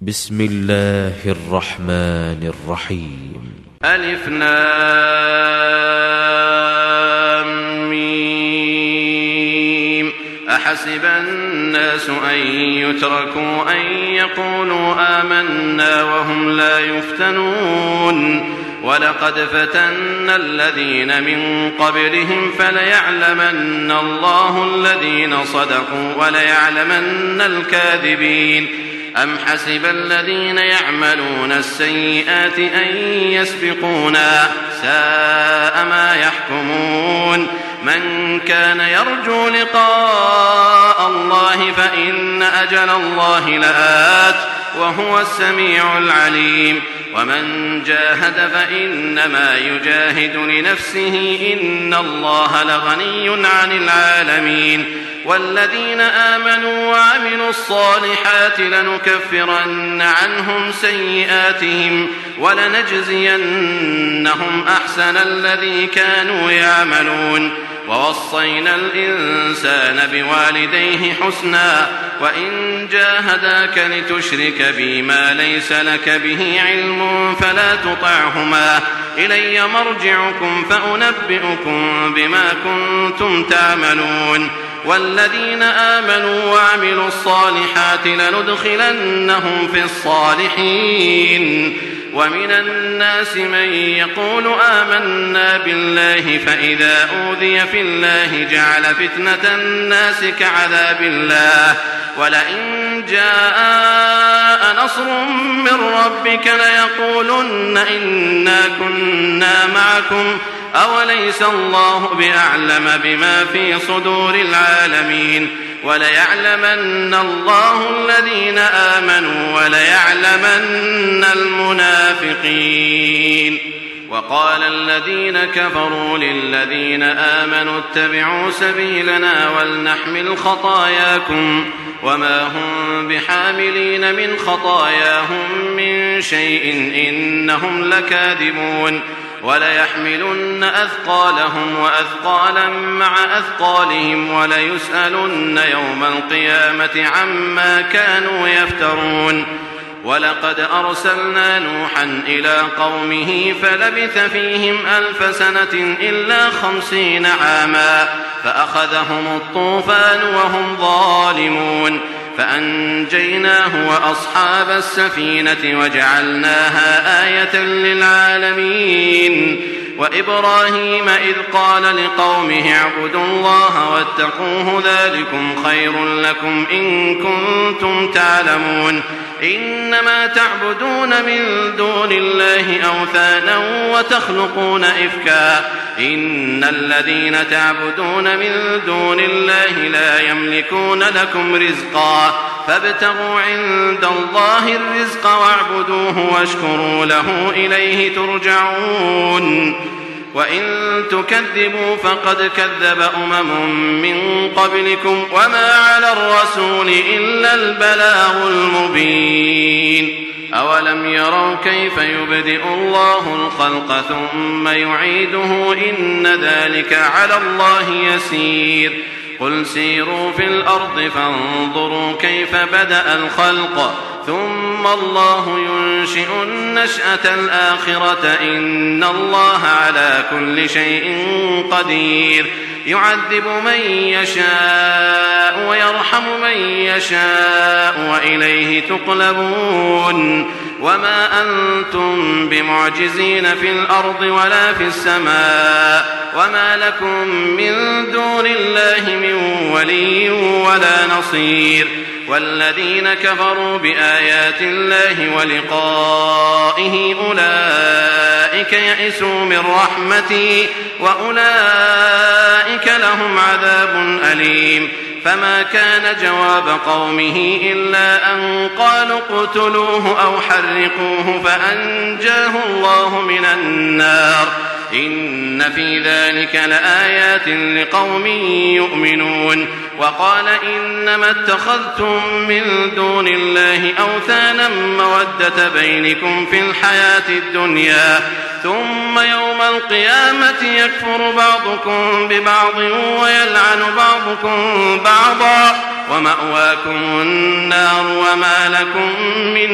بسم الله الرحمن الرحيم. ألف لام ميم. أحسب الناس أن يتركوا أن يقولوا آمنا وهم لا يفتنون ولقد فتنا الذين من قبلهم فليعلمن الله الذين صدقوا وليعلمن الكاذبين. أم حسب الذين يعملون السيئات أن يسبقونا ساء ما يحكمون. من كان يرجو لقاء الله فإن أجل الله لآت وهو السميع العليم. ومن جاهد فإنما يجاهد لنفسه إن الله لغني عن العالمين. والذين آمنوا وعملوا الصالحات لنكفرن عنهم سيئاتهم ولنجزينهم أحسن الذي كانوا يعملون. ووصينا الإنسان بوالديه حسنا وإن جاهداك لتشرك بي ما ليس لك به علم فلا تطعهما إلي مرجعكم فأنبئكم بما كنتم تعملون. والذين آمنوا وعملوا الصالحات لندخلنهم في الصالحين. ومن الناس من يقول آمنا بالله فإذا أوذي في الله جعل فتنة الناس كعذاب الله ولئن جاء نصر من ربك ليقولن إنا كنا معكم أوليس الله بأعلم بما في صدور العالمين. وليعلمن الله الذين آمنوا وليعلمن المنافقين. وقال الذين كفروا للذين آمنوا اتبعوا سبيلنا ولنحمل خطاياكم وما هم بحاملين من خطاياهم من شيء إنهم لكاذبون. وليحملن أثقالهم وأثقالا مع أثقالهم وليسألن يوم القيامة عما كانوا يفترون. ولقد أرسلنا نوحا إلى قومه فلبث فيهم 1000 سنة إلا 50 عاما فأخذهم الطوفان وهم ظالمون فأنجيناه وأصحاب السفينة وجعلناها آية للعالمين. وإبراهيم إذ قال لقومه اعبدوا الله واتقوه ذلكم خير لكم إن كنتم تعلمون. إنما تعبدون من دون الله أوثانا وتخلقون إفكا إن الذين تعبدون من دون الله لا يملكون لكم رزقا فابتغوا عند الله الرزق واعبدوه واشكروا له إليه ترجعون. وإن تكذبوا فقد كذب من قبلكم وما على الرسول إلا البلاغ المبين. أولم يروا كيف يبدئ الله الخلق ثم يعيده إن ذلك على الله يسير. قل سيروا في الأرض فانظروا كيف بدأ الخلق ثم الله ينشئ النشأة الآخرة إن الله على كل شيء قدير. يعذب من يشاء ويرحم من يشاء وإليه تقلبون. وما أنتم بمعجزين في الأرض ولا في السماء وما لكم من دون الله من ولي ولا نصير. والذين كفروا بآيات الله ولقائه أولئك يئسوا من رحمتي وأولئك لهم عذاب أليم. فما كان جواب قومه إلا أن قالوا اقتلوه أو حرقوه فأنجاه الله من النار. إن في ذلك لآيات لقوم يؤمنون. وقال إنما اتخذتم من دون الله أوثانا مودة بينكم في الحياة الدنيا ثم يوم القيامة يكفر بعضكم ببعض ويلعن بعضكم بعضا ومأواكم النار وما لكم من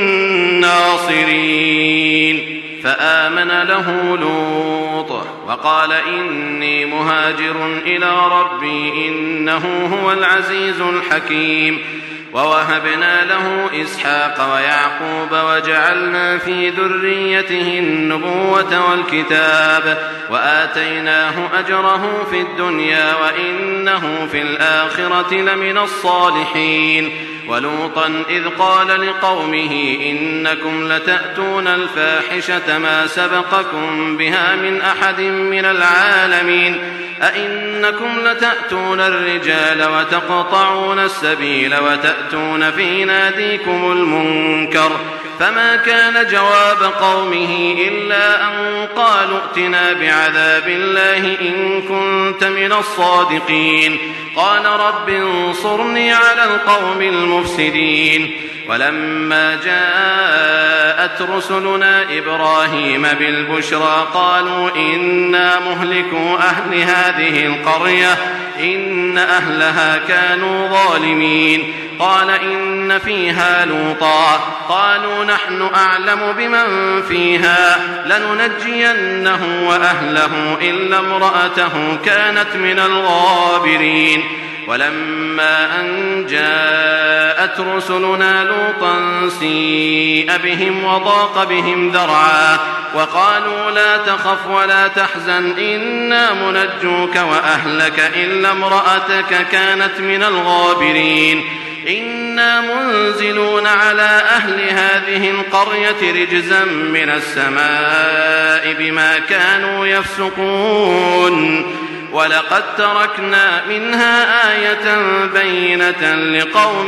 ناصرين. فآمن له لوط وقال إني مهاجر إلى ربي إنه هو العزيز الحكيم. ووهبنا له إسحاق ويعقوب وجعلنا في ذريته النبوة والكتاب وآتيناه أجره في الدنيا وإنه في الآخرة لمن الصالحين. ولوطا إذ قال لقومه إنكم لتأتون الفاحشة ما سبقكم بها من أحد من العالمين أئنكم لتأتون الرجال وتقطعون السبيل وتأتون في ناديكم المنكر. فما كان جواب قومه إلا أن قالوا ائتنا بعذاب الله إن كنت من الصادقين. قال رب انصرني على القوم المفسدين. ولما جاءت رسلنا إبراهيم بالبشرى قالوا إنا مهلكو أهل هذه القرية إن أهلها كانوا ظالمين. قال إن فيها لوطا قالوا نحن أعلم بمن فيها لننجينه وأهله إلا امرأته كانت من الغابرين. ولما أن جاءت رسلنا لوطا سيء بهم وضاق بهم ذرعا وقالوا لا تخف ولا تحزن إنا منجوك وأهلك إلا امرأتك كانت من الغابرين. إنا منزلون على أهل هذه القرية رجزا من السماء بما كانوا يفسقون. ولقد تركنا منها آية بينة لقوم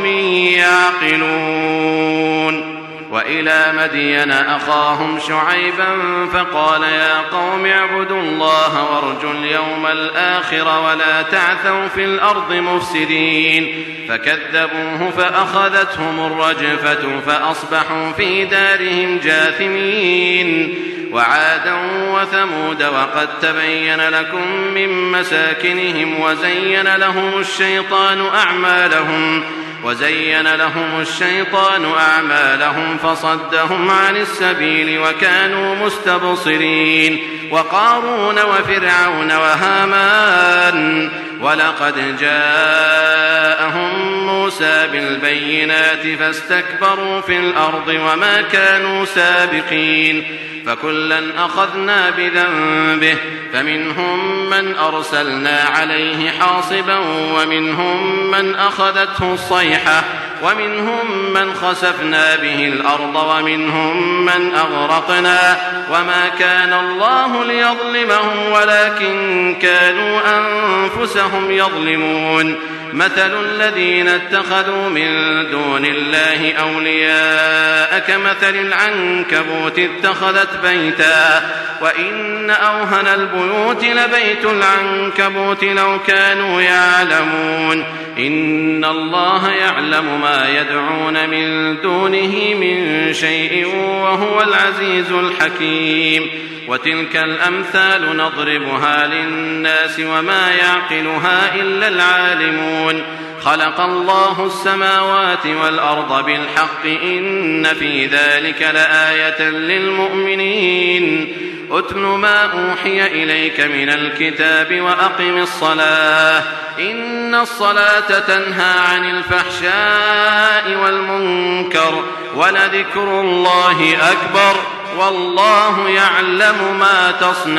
يعقلون. وإلى مدين أخاهم شعيبا فقال يا قوم اعبدوا الله وارجوا اليوم الآخر ولا تعثوا في الأرض مفسدين. فكذبوه فأخذتهم الرجفة فأصبحوا في دارهم جاثمين. وعادا وثمود وقد تبين لكم من مساكنهم وزين لهم الشيطان أعمالهم فصدهم عن السبيل وكانوا مستبصرين. وقارون وفرعون وهامان ولقد جاءهم موسى بالبينات فاستكبروا في الأرض وما كانوا سابقين. فكلا أخذنا بذنبه فمنهم من أرسلنا عليه حاصبا ومنهم من أخذته الصيحة ومنهم من خسفنا به الأرض ومنهم من أغرقنا وما كان الله ليظلمهم ولكن كانوا أنفسهم يظلمون. مثل الذين اتخذوا من دون الله أولياء كمثل العنكبوت اتخذت بيتا وإن أوهن البيوت لبيت العنكبوت لو كانوا يعلمون. إن الله يعلم ما يدعون من دونه من شيء وهو العزيز الحكيم. وتلك الأمثال نضربها للناس وما يعقلها إلا العالمون. خلق الله السماوات والأرض بالحق إن في ذلك لآية للمؤمنين. أتل ما أوحي إليك من الكتاب وأقم الصلاة إن الصلاة تنهى عن الفحشاء والمنكر ولذكر الله أكبر والله يعلم ما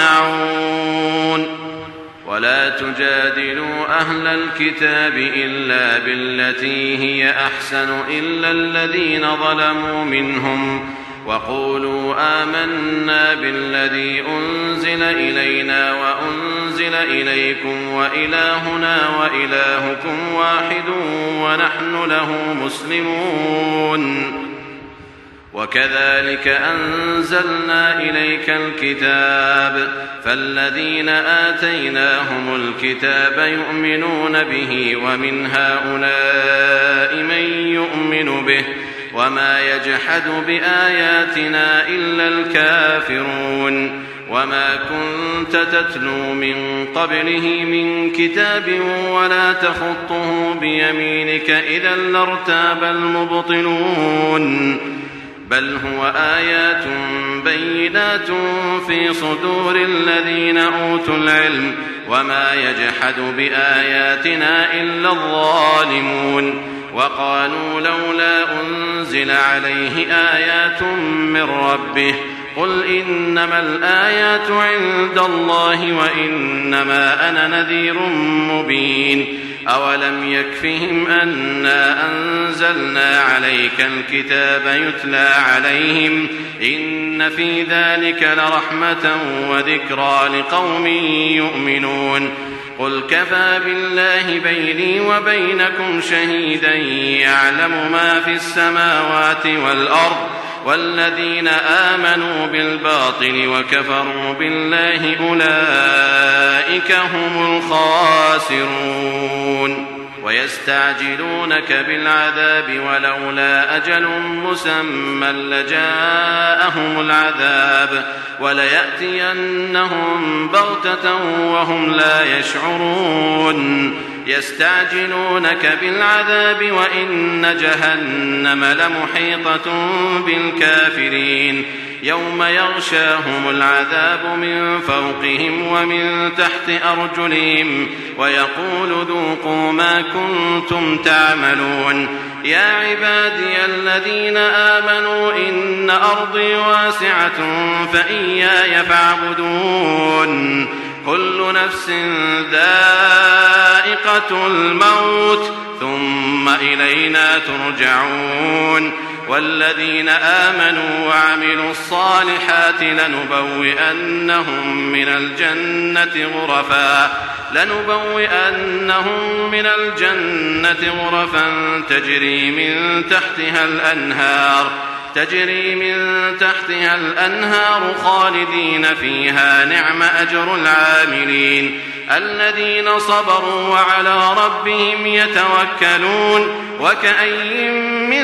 تصنعون. ولا تجادلوا أهل الكتاب إلا بالتي هي أحسن إلا الذين ظلموا منهم وقولوا آمنا بالذي أنزل إلينا وأنزل إليكم وإلهنا وإلهكم واحد ونحن له مسلمون. وكذلك أنزلنا إليك الكتاب فالذين آتيناهم الكتاب يؤمنون به ومن هؤلاء من يؤمن به وما يجحد بآياتنا إلا الكافرون وما كنت تتلو من قبله من كتاب ولا تخطه بيمينك إذا لارتاب المبطلون بل هو آيات بينات في صدور الذين أوتوا العلم وما يجحد بآياتنا إلا الظالمون وقالوا لولا أنزل عليه آيات من ربه قل إنما الآيات عند الله وإنما أنا نذير مبين أولم يكفهم أنا أنزلنا عليك الكتاب يتلى عليهم إن في ذلك لرحمة وذكرى لقوم يؤمنون قل كفى بالله بيني وبينكم شهيدا يعلم ما في السماوات والأرض والذين آمنوا بالباطل وكفروا بالله أولئك هم الخاسرون ويستعجلونك بالعذاب ولولا أجل مسمى لجاءهم العذاب وليأتينهم بغتة وهم لا يشعرون يستعجلونك بالعذاب وإن جهنم لمحيطة بالكافرين يوم يغشاهم العذاب من فوقهم ومن تحت أرجلهم ويقول ذوقوا ما كنتم تعملون يا عبادي الذين آمنوا إن أرضي واسعة فإياي فاعبدون كل نفس ذائقة الموت ثم إلينا ترجعون والذين آمنوا وعملوا الصالحات لنبوئنهم من الجنة غرفا تجري من تحتها الأنهار خالدين فيها نعم أجر العاملين الذين صبروا وعلى ربهم يتوكلون وكأي من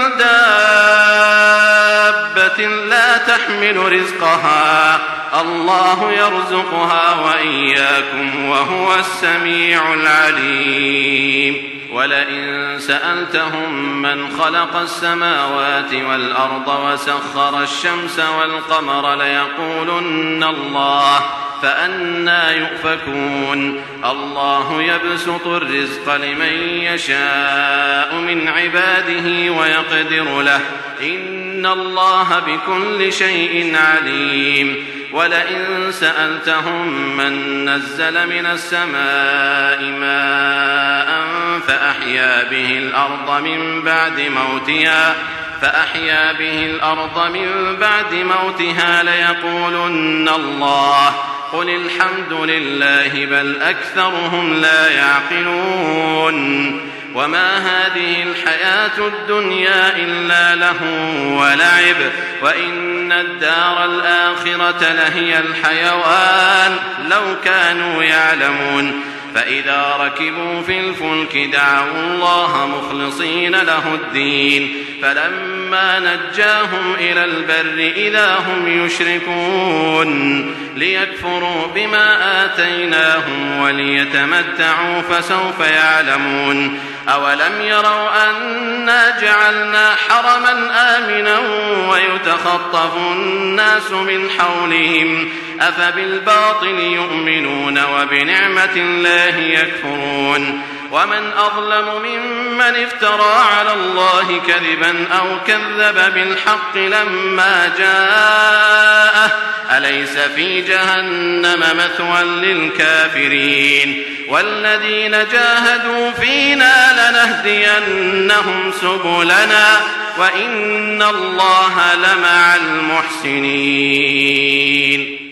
دابة لا تحمل رزقها الله يرزقها وإياكم وهو السميع العليم ولئن سألتهم من خلق السماوات والأرض وسخر الشمس والقمر ليقولن الله فأنى يؤفكون الله يبسط الرزق لمن يشاء من عباده ويقدر له إن الله بكل شيء عليم ولئن سألتهم من نزل من السماء ماء فأحيا به الأرض من بعد موتها ليقولن الله قل الحمد لله بل أكثرهم لا يعقلون وما هذه الحياة الدنيا إلا لهو ولعب وإن الدار الآخرة لهي الحيوان لو كانوا يعلمون فإذا ركبوا في الفلك دعوا الله مخلصين له الدين فلما نجاهم إلى البر إذا هم يشركون ليكفروا بما آتيناهم وليتمتعوا فسوف يعلمون أولم يروا أنا جعلنا حرما آمنا ويتخطف الناس من حولهم أفبالباطل يؤمنون وبنعمة الله يكفرون ومن أظلم ممن افترى على الله كذبا أو كذب بالحق لما جاءه أليس في جهنم مثوى للكافرين والذين جاهدوا فينا لنهدينهم سبلنا وإن الله لمع المحسنين